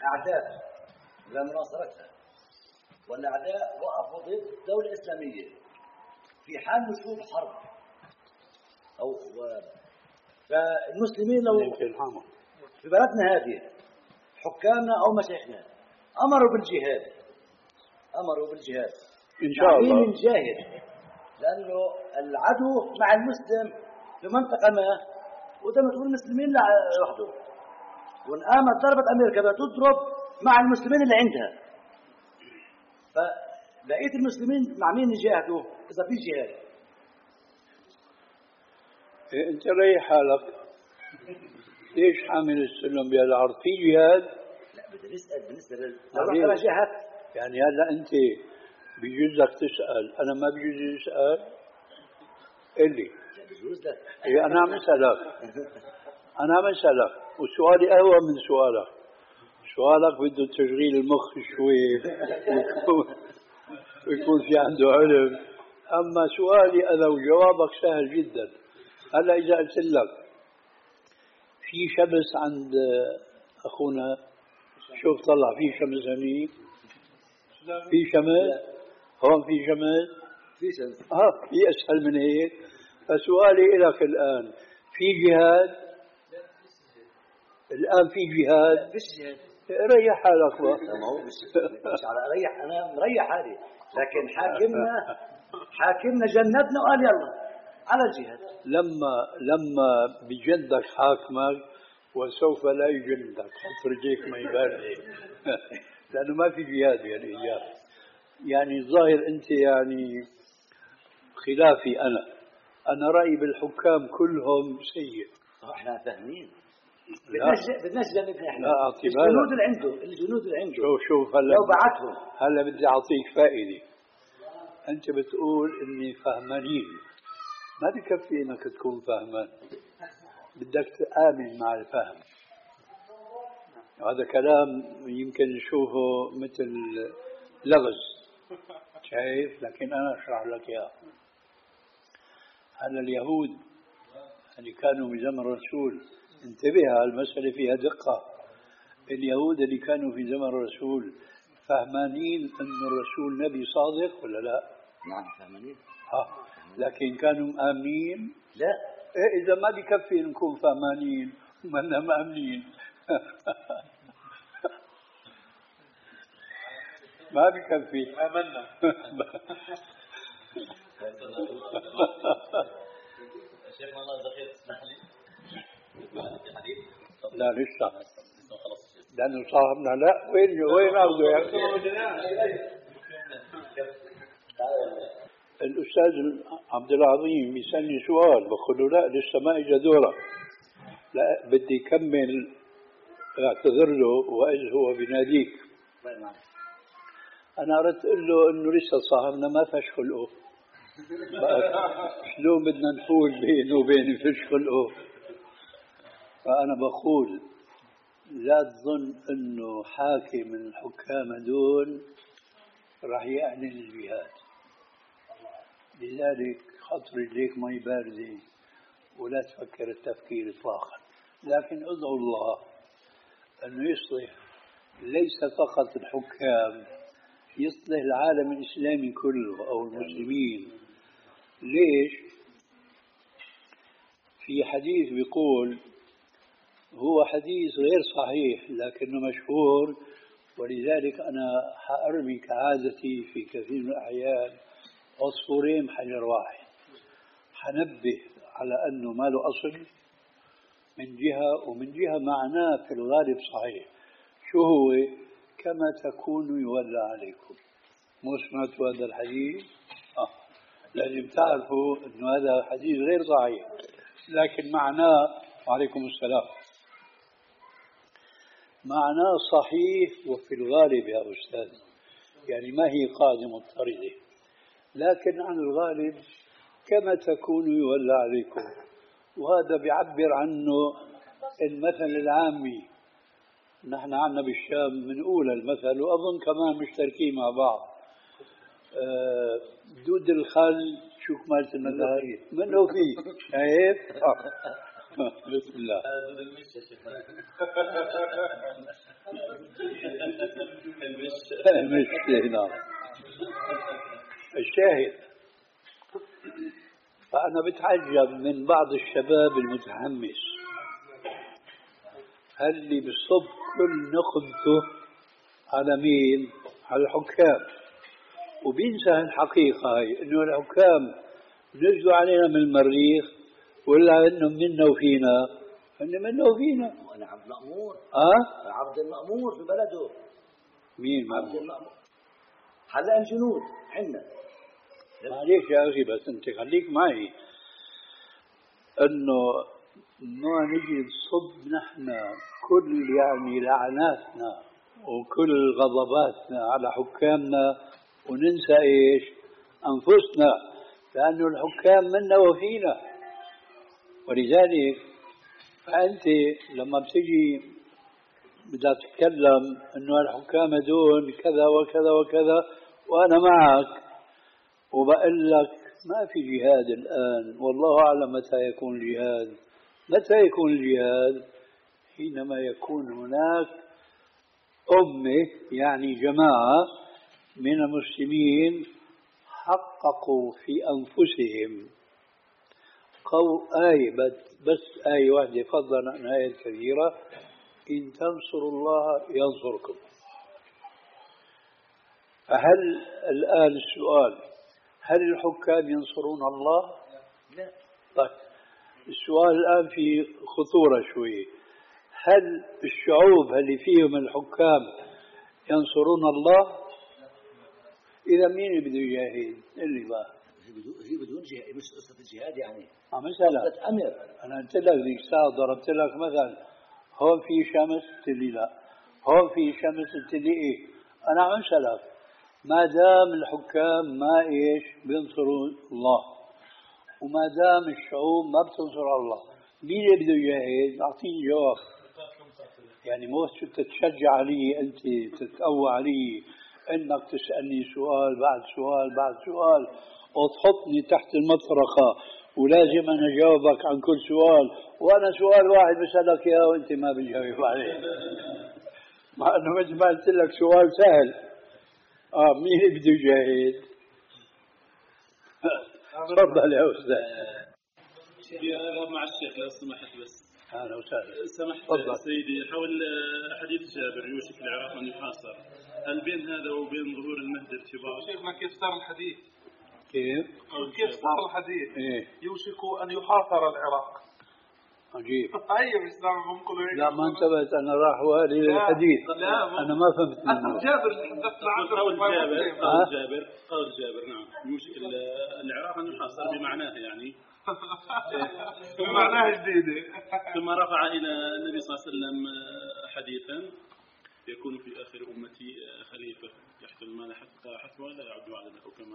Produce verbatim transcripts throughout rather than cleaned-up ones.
أعداء لمناصرتها، والأعداء وقفوا ضد الدولة الإسلامية في حال نشوب حرب أو و... فالمسلمين لو في بلدنا هذه حكامنا أو مشايخنا أمروا بالجهاد، أمروا بالجهاد إن شاء الله نجاهد، لأنه العدو مع المسلم في منطقة ما، وده مسؤول المسلمين لوحده، وإن قامت ضربت أمريكا بتضرب مع المسلمين اللي عندها، فلقيت المسلمين مع مين يجاهدوا إذا في جهاد؟ إيه أنت ريح حالك، ليش حامل السلم بهالعرض في جهاد؟ لا بدي نسأل بالنسبة لو أنا جاهدت يعني هلا أنت بيجوز لك تسأل، أنا ما بيجوز أسأل؟ قل لي. بيجوز لك. إيه أنا عم أسألك، أنا عم أسألك، وسؤالي أهوى من سؤالك. سؤالك بده تشغيل المخ شوي ويكون في عنده علم، أما سؤالي أنا وجوابك سهل جدا. هلا إذا قلت لك في شمس عند أخونا، شوف طلع في شمس هني، في شمس هون، في شمس في شمس ها، في أسهل من هيك. فسؤالي لك الآن، في جهاد الآن؟ في جهاد؟ فيش جهاد. ريح حالك بقى. ما هو مش مش على ريح، أنا مريح حالي، لكن حاكمنا حاكمنا جندنا وقال يلا على الجهاد. لما لما بجندك حاكمك وسوف لا يجندك، حط رجيك ما يبالي لأنه ما في جهاد يعني إياه. يعني الظاهر أنت يعني خلافي أنا أنا رأيي بالحكام كلهم سيء. احنا فاهمين، بدناش بدناش جنبنا احنا. لا أعطي بالك الجنود اللي عنده الجنود اللي عنده شوف شوف هلا لو بعتهم هلا بدي أعطيك فائدة. أنت بتقول إني فهمانين، ما بكفي إنك تكون فهمان، بدك تآمن مع الفهم. هذا كلام يمكن نشوفه مثل لغز، شايف؟ لكن أنا أشرح لك إياه. هلا اليهود اللي كانوا بزمن الرسول، انتبه، المسألة فيها دقة. اليهود اللي كانوا في زمن الرسول فهمانين أن الرسول نبي صادق ولا لا؟ نعم فهمانين. ها، لكن كانوا مآمنين؟ لا. إيه إذا ما بكفي نكون فهمانين ومنا مآمنين ما بكفي. آمنا. شيخنا الله يجزاك تسمح لي في حديث؟ لا لسه لأنه صاحبنا. لا وين وين أخذه يعني؟ الأستاذ عبد العظيم يسألني سؤال، بقول له لا لسه ما إجا دورة، لا بدي كمل اعتذر له وإذ هو بناديك. أنا أردت أقول له إنه لسه صاحبنا ما فيش خلقه، شلون بدنا نفوز بينه وبين فيش خلقه. فأنا بقول لا تظن إنه حاكم من الحكام هذول راح يعلن الجهاد، لذلك حط رجليك مي باردة ولا تفكر التفكير إطلاقا، لكن ادعو الله أنه يصلح ليس فقط الحكام، يصلح العالم الإسلامي كله أو المسلمين. ليش؟ في حديث بيقول، هو حديث غير صحيح لكنه مشهور، ولذلك أنا حأرمي كعادتي في كثير من الأحيان عصفورين بحجر واحد. حنبه على أنه ما له أصل من جهة، ومن جهة معناه في الغالب صحيح. شو هو؟ كما تكونوا يولى عليكم. مو سمعتوا هذا الحديث؟ آه. لازم تعرفوا أنه هذا حديث غير صحيح، لكن معناه، وعليكم السلام، معناه صحيح وفي الغالب يا أستاذ، يعني ما هي قاعدة مضطردة، لكن عن الغالب كما تكونوا يولى عليكم. وهذا بيعبر عنه المثل العامي. نحن عنا بالشام من أولى المثل، وأظن كمان مشتركين مع بعض. أه دود الخل، شو كمالة المثل؟ منه فيه، شايف؟ بسم الله. دود المشي يا شيخ. مش هنا الشاهد. فأنا بتعجب من بعض الشباب المتحمس اللي بصب كل نخبته على مين؟ على الحكام، وبينسى الحقيقة هاي إنه الحكام نزلوا علينا من المريخ ولا إنهم منا وفينا؟ إن منا وفينا. وأنا عبد المأمور. أه؟ عبد المأمور في بلده. مين عبد مأمور؟ المأمور حلقان الجنود حنا. معليش يا أخي بس أنت خليك معي إنه ما نجي نصب نحن كل يعني لعناتنا وكل غضباتنا على حكامنا وننسى إيش؟ أنفسنا، لأنه الحكام منا وفينا. ولذلك فأنت لما بتجي بدها تتكلم إنه الحكام هذول كذا وكذا وكذا وأنا معك وبقول لك ما في جهاد الآن، والله أعلم متى يكون الجهاد. متى يكون الجهاد؟ حينما يكون هناك أمة يعني جماعة من المسلمين حققوا في أنفسهم قول آية بس آية واحدة فضلا عن آية كثيرة: إن تنصروا الله ينصركم. فهل الآن السؤال: هل الحكام ينصرون الله؟ لا. طيب السؤال الآن في خطورة شوي: هل الشعوب اللي فيهم الحكام ينصرون الله؟ إذا مين اللي بده يجاهد؟ اللي بقى هي بدون جهاد، مش قصة الجهاد يعني. آه مثلا أمر. أنا قلت لك ذيك الساعة ضربت لك مثلا: هون في شمس، قلت لي لا. هون في شمس، قلت لي إيه. أنا عم أسألك: ما دام الحكام ما إيش بينصروا الله، وما دام الشعوب ما بتنصر الله، مين اللي بده يجاهد؟ أعطيني جواب. يعني مو تتشجع علي أنت، تتقوى علي إنك تسألني سؤال بعد سؤال بعد سؤال وتحطني تحت المطرقة ولازم أنا أجاوبك عن كل سؤال، وأنا سؤال واحد بسألك إياه وأنت ما بتجاوب عليه، مع أنه مثل ما قلت لك سؤال سهل. آه مين اللي بده يجاهد؟ تفضل يا أستاذ. مع الشيخ لو سمحت بس. أهلا وسهلا. سمحت تفضل سيدي، حول حديث جابر يوشك العراق أن يحاصر، هل بين هذا وبين ظهور المهدي ارتباط؟ شيخنا كيف صار الحديث؟ كيف؟ كيف صار الحديث؟ إيه؟ يوشك أن يحاصر العراق. عجيب. أيوة الإسلام بنقول هيك. لا ما انتبهت أنا، راح والي للحديث. لا أنا ما فهمت منه. جابر اللي حدثنا عنه. قول جابر قول جابر قول جابر نعم، يوشك العراق أن يحاصر بمعناه يعني بمعناه جديدة. ثم رفع إلى النبي صلى الله عليه وسلم حديثا: يكون في آخر أمتي خليفة يحكم المال حتى حتى ولا يعد على ذلك كما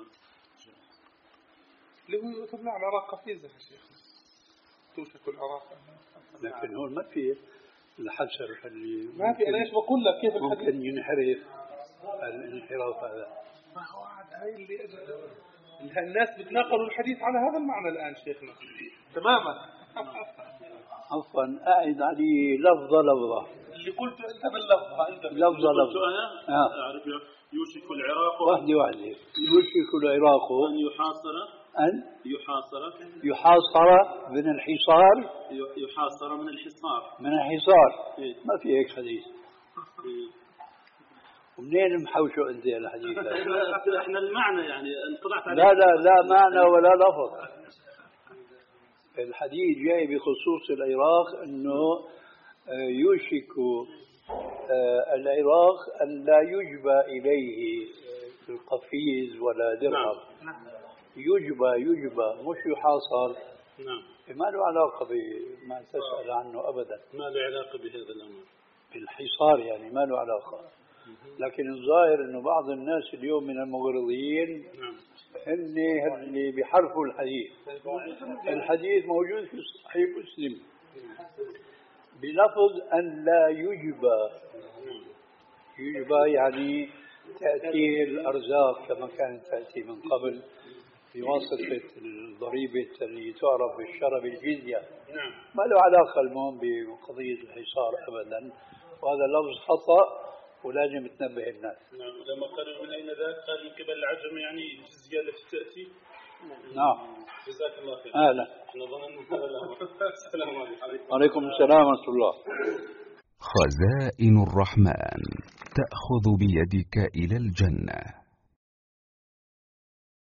اللي هو يطلع على العراق قفيزة يا شيخ، توشك العراق. لكن هون ما في الحشر اللي ما في. أنا إيش بقول لك كيف الحديث ممكن ينحرف الانحراف هذا. ما هو هاي اللي الناس بتناقلوا الحديث على هذا المعنى الآن شيخنا تماما. عفوا أعد علي لفظة لفظة اللي قلته أنت باللفظة. أنت لفظة لفظة. أنا آه. أعرف يوشك العراق واحدة واحدة. يوشك العراق أن يحاصر أن يحاصر يحاصر من الحصار يحاصر من الحصار من الحصار. إيه؟ ما في هيك حديث. إيه؟ ومنين محوشه أنت الحديث هذا؟ احنا المعنى يعني انطلعت عليه. لا لا لا معنى ولا لفظ. الحديث جاي بخصوص العراق أنه يوشك العراق أن لا يجبى إليه القفيز ولا درهم. يجبى يجبى مش يحاصر. نعم. ما له علاقة بما تسأل عنه أبدا. ما له علاقة بهذا الأمر. بالحصار يعني ما له علاقة. لكن الظاهر أنه بعض الناس اليوم من المغرضين هن اللي بيحرفوا الحديث. الحديث موجود في صحيح مسلم بلفظ أن لا يجبى. يجبى يعني تأتي الأرزاق كما كانت تأتي من قبل بواسطة الضريبة اللي تعرف بالشرع بالجزية. ما له علاقة المهم بقضية الحصار أبدا، وهذا لفظ خطأ ولازم تنبه الناس. نعم. لما قالوا من أين ذاك قال من قبل العجم، يعني الجزية التي تأتي. نعم. جزاك الله خير. أهلا. احنا ظننا هذا. السلام عليكم. عليكم السلام ورحمة الله. خزائن الرحمن تأخذ بيدك إلى الجنة.